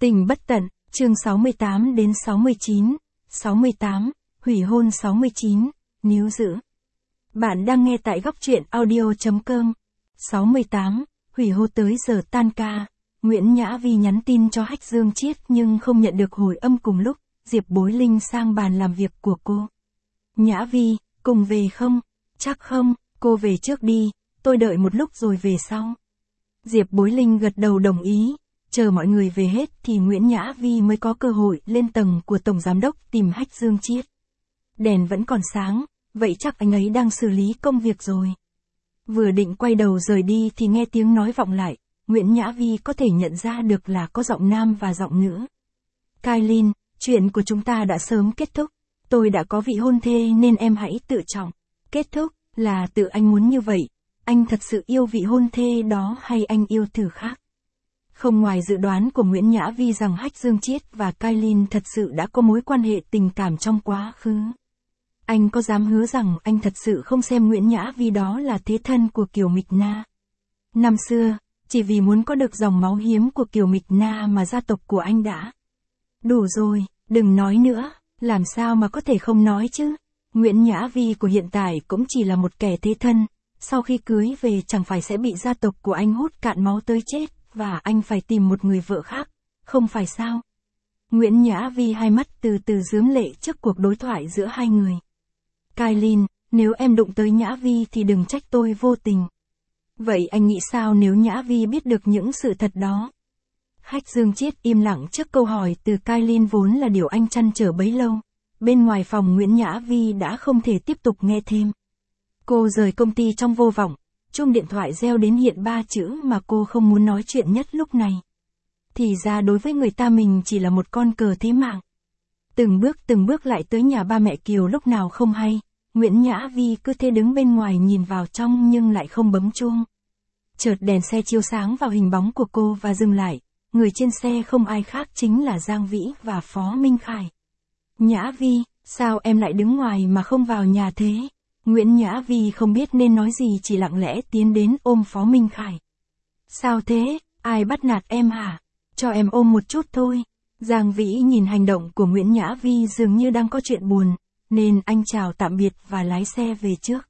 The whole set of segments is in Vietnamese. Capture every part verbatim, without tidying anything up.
Tình bất tận, chương sáu mươi tám đến sáu mươi chín, sáu mươi tám, hủy hôn sáu mươi chín, níu giữ. Bạn đang nghe tại góc truyện audio.com. sáu mươi tám, hủy hôn tới giờ tan ca. Nguyễn Nhã Vi nhắn tin cho Hách Dương Chiết nhưng không nhận được hồi âm cùng lúc, Diệp Bối Linh sang bàn làm việc của cô. Nhã Vi, cùng về không? Chắc không, cô về trước đi, tôi đợi một lúc rồi về sau. Diệp Bối Linh gật đầu đồng ý, chờ mọi người về hết thì Nguyễn Nhã Vi mới có cơ hội lên tầng của Tổng Giám đốc tìm Hách Dương Chiết. Đèn vẫn còn sáng, vậy chắc anh ấy đang xử lý công việc rồi. Vừa định quay đầu rời đi thì nghe tiếng nói vọng lại, Nguyễn Nhã Vi có thể nhận ra được là có giọng nam và giọng nữ. Kailin, chuyện của chúng ta đã sớm kết thúc, tôi đã có vị hôn thê nên em hãy tự trọng. Kết thúc, là tự anh muốn như vậy, anh thật sự yêu vị hôn thê đó hay anh yêu thử khác? Không ngoài dự đoán của Nguyễn Nhã Vi rằng Hách Dương Chiết và Kailin thật sự đã có mối quan hệ tình cảm trong quá khứ. Anh có dám hứa rằng anh thật sự không xem Nguyễn Nhã Vi đó là thế thân của Kiều Mịch Na? Năm xưa, chỉ vì muốn có được dòng máu hiếm của Kiều Mịch Na mà gia tộc của anh đã. Đủ rồi, đừng nói nữa, làm sao mà có thể không nói chứ? Nguyễn Nhã Vi của hiện tại cũng chỉ là một kẻ thế thân, sau khi cưới về chẳng phải sẽ bị gia tộc của anh hút cạn máu tới chết, và anh phải tìm một người vợ khác, không phải sao? Nguyễn Nhã Vi hai mắt từ từ rướm lệ trước cuộc đối thoại giữa hai người. Kailin, nếu em đụng tới Nhã Vi thì đừng trách tôi vô tình. Vậy anh nghĩ sao nếu Nhã Vi biết được những sự thật đó? Hách Dương Chiết im lặng trước câu hỏi từ Kailin vốn là điều anh trăn trở bấy lâu. Bên ngoài phòng Nguyễn Nhã Vi đã không thể tiếp tục nghe thêm. Cô rời công ty trong vô vọng, chuông điện thoại reo đến hiện ba chữ mà cô không muốn nói chuyện nhất lúc này. Thì ra đối với người ta mình chỉ là một con cờ thế mạng. Từng bước từng bước lại tới nhà ba mẹ Kiều lúc nào không hay, Nguyễn Nhã Vi cứ thế đứng bên ngoài nhìn vào trong nhưng lại không bấm chuông. Chợt đèn xe chiếu sáng vào hình bóng của cô và dừng lại, người trên xe không ai khác chính là Giang Vĩ và Phó Minh Khải. Nhã Vi, sao em lại đứng ngoài mà không vào nhà thế? Nguyễn Nhã Vi không biết nên nói gì chỉ lặng lẽ tiến đến ôm Phó Minh Khải. Sao thế, ai bắt nạt em hả? Cho em ôm một chút thôi. Giang Vĩ nhìn hành động của Nguyễn Nhã Vi dường như đang có chuyện buồn, nên anh chào tạm biệt và lái xe về trước.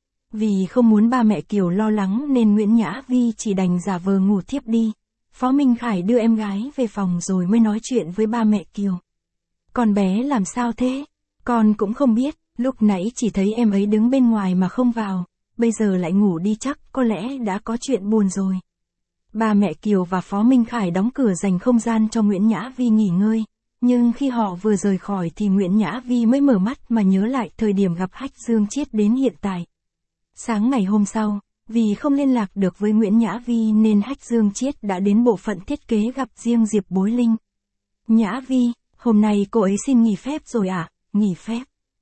Vì không muốn ba mẹ Kiều lo lắng nên Nguyễn Nhã Vi chỉ đành giả vờ ngủ thiếp đi. Phó Minh Khải đưa em gái về phòng rồi mới nói chuyện với ba mẹ Kiều. Con bé làm sao thế? Con cũng không biết, lúc nãy chỉ thấy em ấy đứng bên ngoài mà không vào, bây giờ lại ngủ đi chắc có lẽ đã có chuyện buồn rồi. Ba mẹ Kiều và Phó Minh Khải đóng cửa dành không gian cho Nguyễn Nhã Vi nghỉ ngơi, nhưng khi họ vừa rời khỏi thì Nguyễn Nhã Vi mới mở mắt mà nhớ lại thời điểm gặp Hách Dương Chiết đến hiện tại. Sáng ngày hôm sau, vì không liên lạc được với Nguyễn Nhã Vi nên Hách Dương Chiết đã đến bộ phận thiết kế gặp riêng Diệp Bối Linh. Nhã Vi, hôm nay cô ấy xin nghỉ phép rồi à? Nghỉ phép?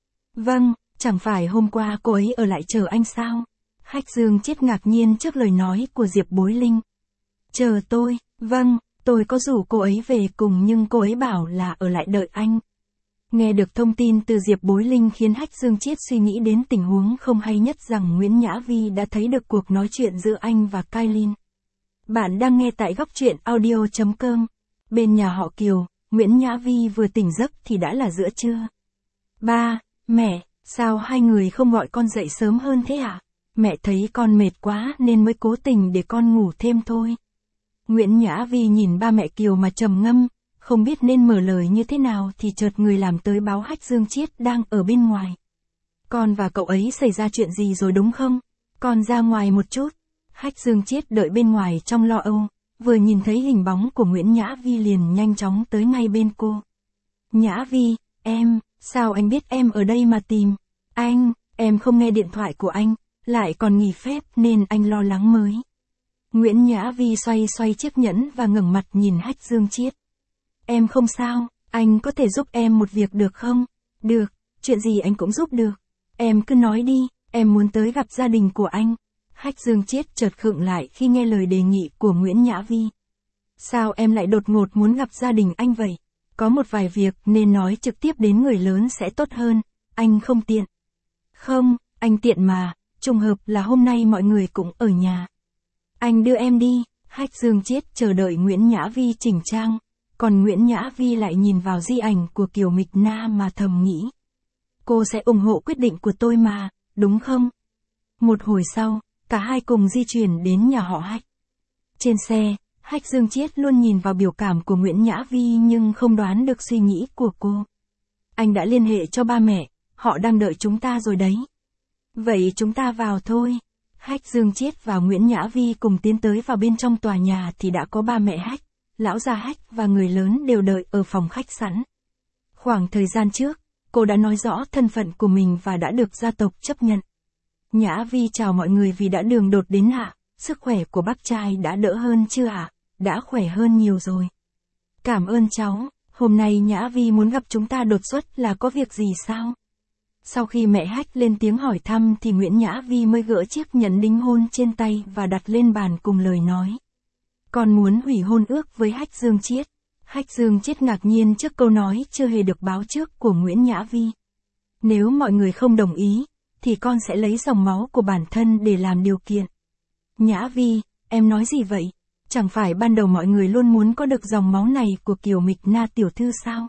Vâng, chẳng phải hôm qua cô ấy ở lại chờ anh sao? Hách Dương Chiết ngạc nhiên trước lời nói của Diệp Bối Linh. Chờ tôi, vâng, tôi có rủ cô ấy về cùng nhưng cô ấy bảo là ở lại đợi anh. Nghe được thông tin từ Diệp Bối Linh khiến Hách Dương Chiết suy nghĩ đến tình huống không hay nhất rằng Nguyễn Nhã Vi đã thấy được cuộc nói chuyện giữa anh và Kailin. Bạn đang nghe tại góc truyện audio.com. Bên nhà họ Kiều, Nguyễn Nhã Vi vừa tỉnh giấc thì đã là giữa trưa. Ba, mẹ, sao hai người không gọi con dậy sớm hơn thế ạ? Mẹ thấy con mệt quá nên mới cố tình để con ngủ thêm thôi. Nguyễn Nhã Vi nhìn ba mẹ Kiều mà trầm ngâm, không biết nên mở lời như thế nào thì chợt người làm tới báo Hách Dương Chiết đang ở bên ngoài. Con và cậu ấy xảy ra chuyện gì rồi đúng không? Con ra ngoài một chút. Hách Dương Chiết đợi bên ngoài trong lo âu, vừa nhìn thấy hình bóng của Nguyễn Nhã Vi liền nhanh chóng tới ngay bên cô. Nhã Vi, em, sao anh biết em ở đây mà tìm? Anh, em không nghe điện thoại của anh, lại còn nghỉ phép nên anh lo lắng mới. Nguyễn Nhã Vi xoay xoay chiếc nhẫn và ngẩng mặt nhìn Hách Dương Chiết. Em không sao, anh có thể giúp em một việc được không? Được, chuyện gì anh cũng giúp được. Em cứ nói đi, em muốn tới gặp gia đình của anh. Hách Dương Chiết chợt khựng lại khi nghe lời đề nghị của Nguyễn Nhã Vi. Sao em lại đột ngột muốn gặp gia đình anh vậy? Có một vài việc nên nói trực tiếp đến người lớn sẽ tốt hơn, anh không tiện. Không, anh tiện mà, trùng hợp là hôm nay mọi người cũng ở nhà. Anh đưa em đi. Hách Dương Chiết chờ đợi Nguyễn Nhã Vi chỉnh trang, còn Nguyễn Nhã Vi lại nhìn vào di ảnh của Kiều Mịch Na mà thầm nghĩ. Cô sẽ ủng hộ quyết định của tôi mà, đúng không? Một hồi sau, cả hai cùng di chuyển đến nhà họ Hách. Trên xe, Hách Dương Chiết luôn nhìn vào biểu cảm của Nguyễn Nhã Vi nhưng không đoán được suy nghĩ của cô. Anh đã liên hệ cho ba mẹ, họ đang đợi chúng ta rồi đấy. Vậy chúng ta vào thôi. Hách Dương Chiết và Nguyễn Nhã Vi cùng tiến tới vào bên trong tòa nhà thì đã có ba mẹ Hách, lão gia Hách và người lớn đều đợi ở phòng khách sẵn. Khoảng thời gian trước, cô đã nói rõ thân phận của mình và đã được gia tộc chấp nhận. Nhã Vi chào mọi người vì đã đường đột đến ạ. Sức khỏe của bác trai đã đỡ hơn chưa ạ? Đã khỏe hơn nhiều rồi. Cảm ơn cháu, hôm nay Nhã Vi muốn gặp chúng ta đột xuất là có việc gì sao? Sau khi mẹ Hách lên tiếng hỏi thăm thì Nguyễn Nhã Vi mới gỡ chiếc nhẫn đính hôn trên tay và đặt lên bàn cùng lời nói. Con muốn hủy hôn ước với Hách Dương Chiết. Hách Dương Chiết ngạc nhiên trước câu nói chưa hề được báo trước của Nguyễn Nhã Vi. Nếu mọi người không đồng ý, thì con sẽ lấy dòng máu của bản thân để làm điều kiện. Nhã Vi, em nói gì vậy? Chẳng phải ban đầu mọi người luôn muốn có được dòng máu này của Kiều Mịch Na tiểu thư sao?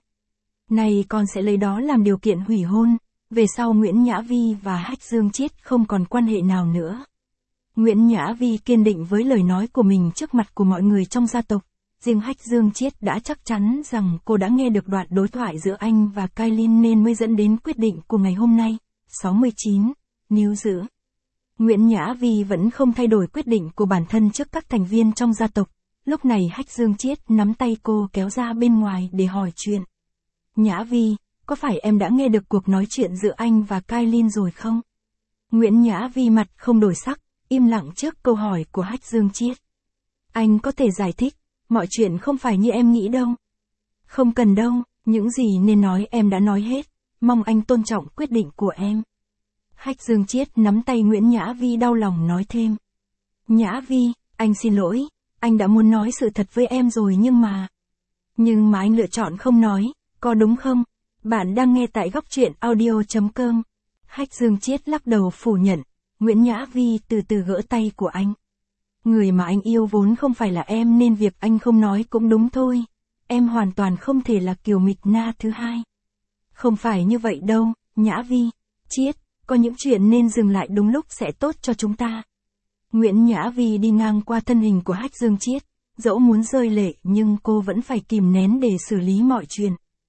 Này con sẽ lấy đó làm điều kiện hủy hôn, về sau Nguyễn Nhã Vi và Hách Dương Chiết không còn quan hệ nào nữa. Nguyễn Nhã Vi kiên định với lời nói của mình trước mặt của mọi người trong gia tộc. Riêng Hách Dương Chiết đã chắc chắn rằng cô đã nghe được đoạn đối thoại giữa anh và Kailin nên mới dẫn đến quyết định của ngày hôm nay. sáu mươi chín. Níu giữ. Nguyễn Nhã Vi vẫn không thay đổi quyết định của bản thân trước các thành viên trong gia tộc. Lúc này Hách Dương Chiết nắm tay cô kéo ra bên ngoài để hỏi chuyện. Nhã Vi, có phải em đã nghe được cuộc nói chuyện giữa anh và Kailin rồi không? Nguyễn Nhã Vi mặt không đổi sắc, im lặng trước câu hỏi của Hách Dương Chiết. Anh có thể giải thích, mọi chuyện không phải như em nghĩ đâu. Không cần đâu, những gì nên nói em đã nói hết, mong anh tôn trọng quyết định của em. Hách Dương Chiết nắm tay Nguyễn Nhã Vi đau lòng nói thêm. Nhã Vi, anh xin lỗi, anh đã muốn nói sự thật với em rồi nhưng mà... Nhưng mà anh lựa chọn không nói, có đúng không? Bạn đang nghe tại góc truyện audio chấm com. Hách Dương Chiết lắc đầu phủ nhận, Nguyễn Nhã Vi từ từ gỡ tay của anh. Người mà anh yêu vốn không phải là em nên việc anh không nói cũng đúng thôi. Em hoàn toàn không thể là Kiều Mịch Na thứ hai. Không phải như vậy đâu, Nhã Vi, Chiết, có những chuyện nên dừng lại đúng lúc sẽ tốt cho chúng ta. Nguyễn Nhã Vi đi ngang qua thân hình của Hách Dương Chiết, dẫu muốn rơi lệ nhưng cô vẫn phải kìm nén để xử lý mọi chuyện.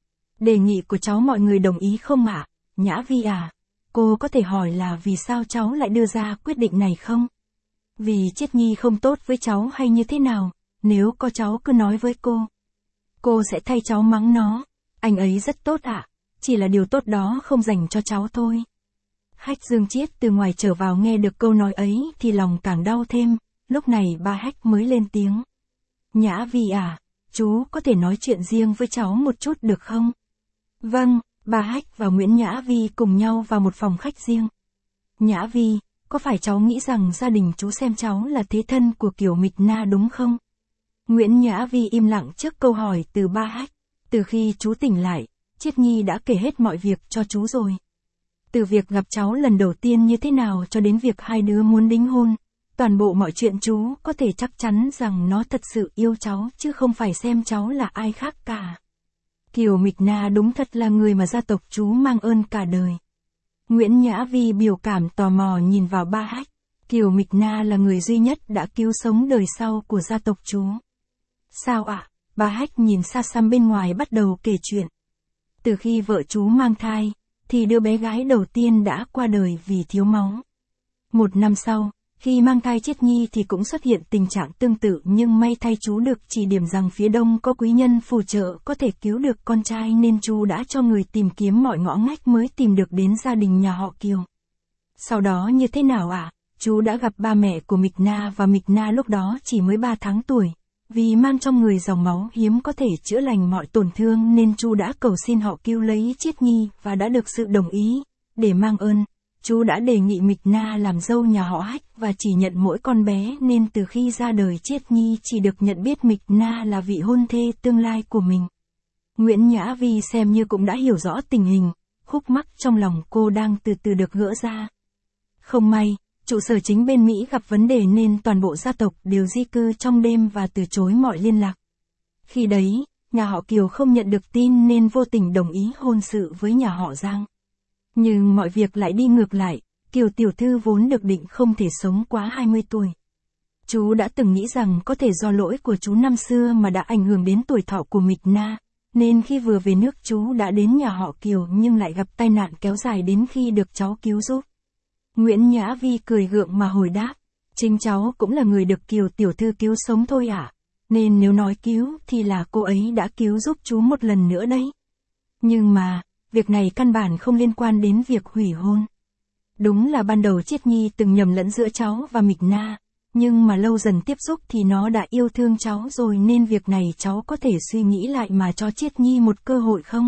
Đề nghị của cháu mọi người đồng ý không ạ? Nhã Vi à, cô có thể hỏi là vì sao cháu lại đưa ra quyết định này không? Vì Chiết Nhi không tốt với cháu hay như thế nào? Nếu có cháu cứ nói với cô. Cô sẽ thay cháu mắng nó. Anh ấy rất tốt ạ, chỉ là điều tốt đó không dành cho cháu thôi. Hách Dương Chiết từ ngoài trở vào nghe được câu nói ấy thì lòng càng đau thêm, lúc này ba Hách mới lên tiếng. Nhã Vi à, chú có thể nói chuyện riêng với cháu một chút được không? Vâng, ba Hách và Nguyễn Nhã Vi cùng nhau vào một phòng khách riêng. Nhã Vi, có phải cháu nghĩ rằng gia đình chú xem cháu là thế thân của Kiều Mịch Na đúng không? Nguyễn Nhã Vi im lặng trước câu hỏi từ ba Hách. Từ khi chú tỉnh lại, Chiết Nhi đã kể hết mọi việc cho chú rồi. Từ việc gặp cháu lần đầu tiên như thế nào cho đến việc hai đứa muốn đính hôn, toàn bộ mọi chuyện chú có thể chắc chắn rằng nó thật sự yêu cháu chứ không phải xem cháu là ai khác cả. Kiều Mịch Na đúng thật là người mà gia tộc chú mang ơn cả đời. Nguyễn Nhã Vi biểu cảm tò mò nhìn vào ba Hách. Kiều Mịch Na là người duy nhất đã cứu sống đời sau của gia tộc chú. Sao ạ? À? Ba Hách nhìn xa xăm bên ngoài bắt đầu kể chuyện. Từ khi vợ chú mang thai, thì đứa bé gái đầu tiên đã qua đời vì thiếu máu. Một năm sau, khi mang thai Chiết Nhi thì cũng xuất hiện tình trạng tương tự nhưng may thay chú được chỉ điểm rằng phía đông có quý nhân phù trợ có thể cứu được con trai nên chú đã cho người tìm kiếm mọi ngõ ngách mới tìm được đến gia đình nhà họ Kiều. Sau đó như thế nào ạ? À? Chú đã gặp ba mẹ của Mịch Na và Mịch Na lúc đó chỉ mới ba tháng tuổi. Vì mang trong người dòng máu hiếm có thể chữa lành mọi tổn thương nên chú đã cầu xin họ cứu lấy Chiết Nhi và đã được sự đồng ý. Để mang ơn, chú đã đề nghị Mịch Na làm dâu nhà họ Hách và chỉ nhận mỗi con bé nên từ khi ra đời Chiết Nhi chỉ được nhận biết Mịch Na là vị hôn thê tương lai của mình. Nguyễn Nhã Vi xem như cũng đã hiểu rõ tình hình, khúc mắc trong lòng cô đang từ từ được gỡ ra. Không may, trụ sở chính bên Mỹ gặp vấn đề nên toàn bộ gia tộc đều di cư trong đêm và từ chối mọi liên lạc. Khi đấy, nhà họ Kiều không nhận được tin nên vô tình đồng ý hôn sự với nhà họ Giang. Nhưng mọi việc lại đi ngược lại, Kiều tiểu thư vốn được định không thể sống quá hai mươi tuổi. Chú đã từng nghĩ rằng có thể do lỗi của chú năm xưa mà đã ảnh hưởng đến tuổi thọ của Mịch Na, nên khi vừa về nước chú đã đến nhà họ Kiều nhưng lại gặp tai nạn kéo dài đến khi được cháu cứu giúp. Nguyễn Nhã Vi cười gượng mà hồi đáp, chính cháu cũng là người được Kiều tiểu thư cứu sống thôi ạ, à? Nên nếu nói cứu thì là cô ấy đã cứu giúp chú một lần nữa đấy. Nhưng mà, việc này căn bản không liên quan đến việc hủy hôn. Đúng là ban đầu Chiết Nhi từng nhầm lẫn giữa cháu và Mịch Na, nhưng mà lâu dần tiếp xúc thì nó đã yêu thương cháu rồi nên việc này cháu có thể suy nghĩ lại mà cho Chiết Nhi một cơ hội không?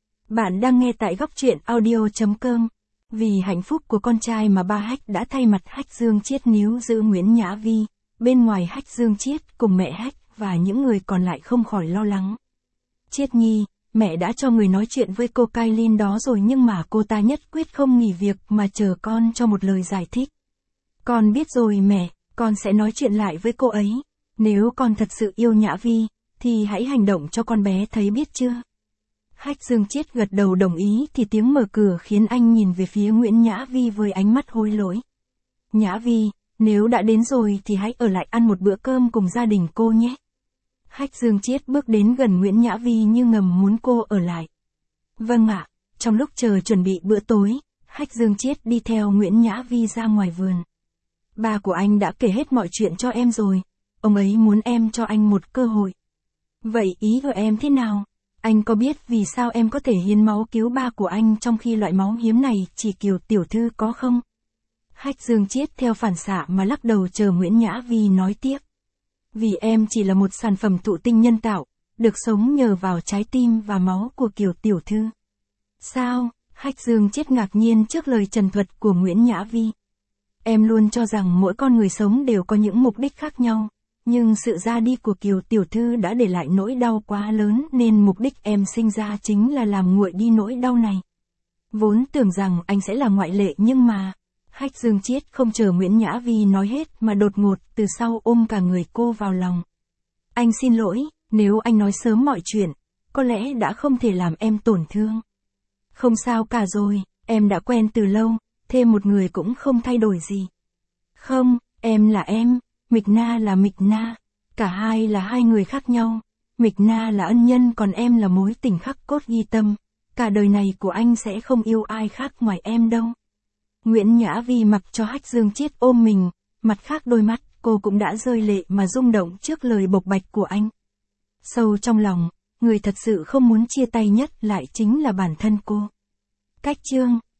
Bạn đang nghe tại góc truyện audio chấm com. Vì hạnh phúc của con trai mà ba Hách đã thay mặt Hách Dương Chiết níu giữ Nguyễn Nhã Vi, bên ngoài Hách Dương Chiết cùng mẹ Hách và những người còn lại không khỏi lo lắng. Chiết Nhi, mẹ đã cho người nói chuyện với cô Kailin đó rồi nhưng mà cô ta nhất quyết không nghỉ việc mà chờ con cho một lời giải thích. Con biết rồi mẹ, con sẽ nói chuyện lại với cô ấy. Nếu con thật sự yêu Nhã Vi, thì hãy hành động cho con bé thấy biết chưa? Hách Dương Chiết gật đầu đồng ý thì tiếng mở cửa khiến anh nhìn về phía Nguyễn Nhã Vi với ánh mắt hối lỗi. Nhã Vi, nếu đã đến rồi thì hãy ở lại ăn một bữa cơm cùng gia đình cô nhé. Hách Dương Chiết bước đến gần Nguyễn Nhã Vi như ngầm muốn cô ở lại. Vâng ạ, trong lúc chờ chuẩn bị bữa tối, Hách Dương Chiết đi theo Nguyễn Nhã Vi ra ngoài vườn. Ba của anh đã kể hết mọi chuyện cho em rồi, ông ấy muốn em cho anh một cơ hội. Vậy ý của em thế nào? Anh có biết vì sao em có thể hiến máu cứu ba của anh trong khi loại máu hiếm này chỉ Kiều tiểu thư có không? Hách Dương Chiết theo phản xạ mà lắc đầu chờ Nguyễn Nhã Vi nói tiếp. Vì em chỉ là một sản phẩm thụ tinh nhân tạo, được sống nhờ vào trái tim và máu của Kiều tiểu thư. Sao? Hách Dương Chiết ngạc nhiên trước lời trần thuật của Nguyễn Nhã Vi. Em luôn cho rằng mỗi con người sống đều có những mục đích khác nhau, nhưng sự ra đi của Kiều tiểu thư đã để lại nỗi đau quá lớn nên mục đích em sinh ra chính là làm nguội đi nỗi đau này. Vốn tưởng rằng anh sẽ là ngoại lệ nhưng mà... Hách Dương Chiết không chờ Nguyễn Nhã Vi nói hết mà đột ngột từ sau ôm cả người cô vào lòng. Anh xin lỗi, nếu anh nói sớm mọi chuyện, có lẽ đã không thể làm em tổn thương. Không sao cả rồi, em đã quen từ lâu, thêm một người cũng không thay đổi gì. Không, em là em, Mịch Na là Mịch Na, cả hai là hai người khác nhau. Mịch Na là ân nhân còn em là mối tình khắc cốt ghi tâm, cả đời này của anh sẽ không yêu ai khác ngoài em đâu. Nguyễn Nhã Vi mặc cho Hách Dương Chiết ôm mình, mặt khác đôi mắt cô cũng đã rơi lệ mà rung động trước lời bộc bạch của anh. Sâu trong lòng, người thật sự không muốn chia tay nhất lại chính là bản thân cô. Cách chương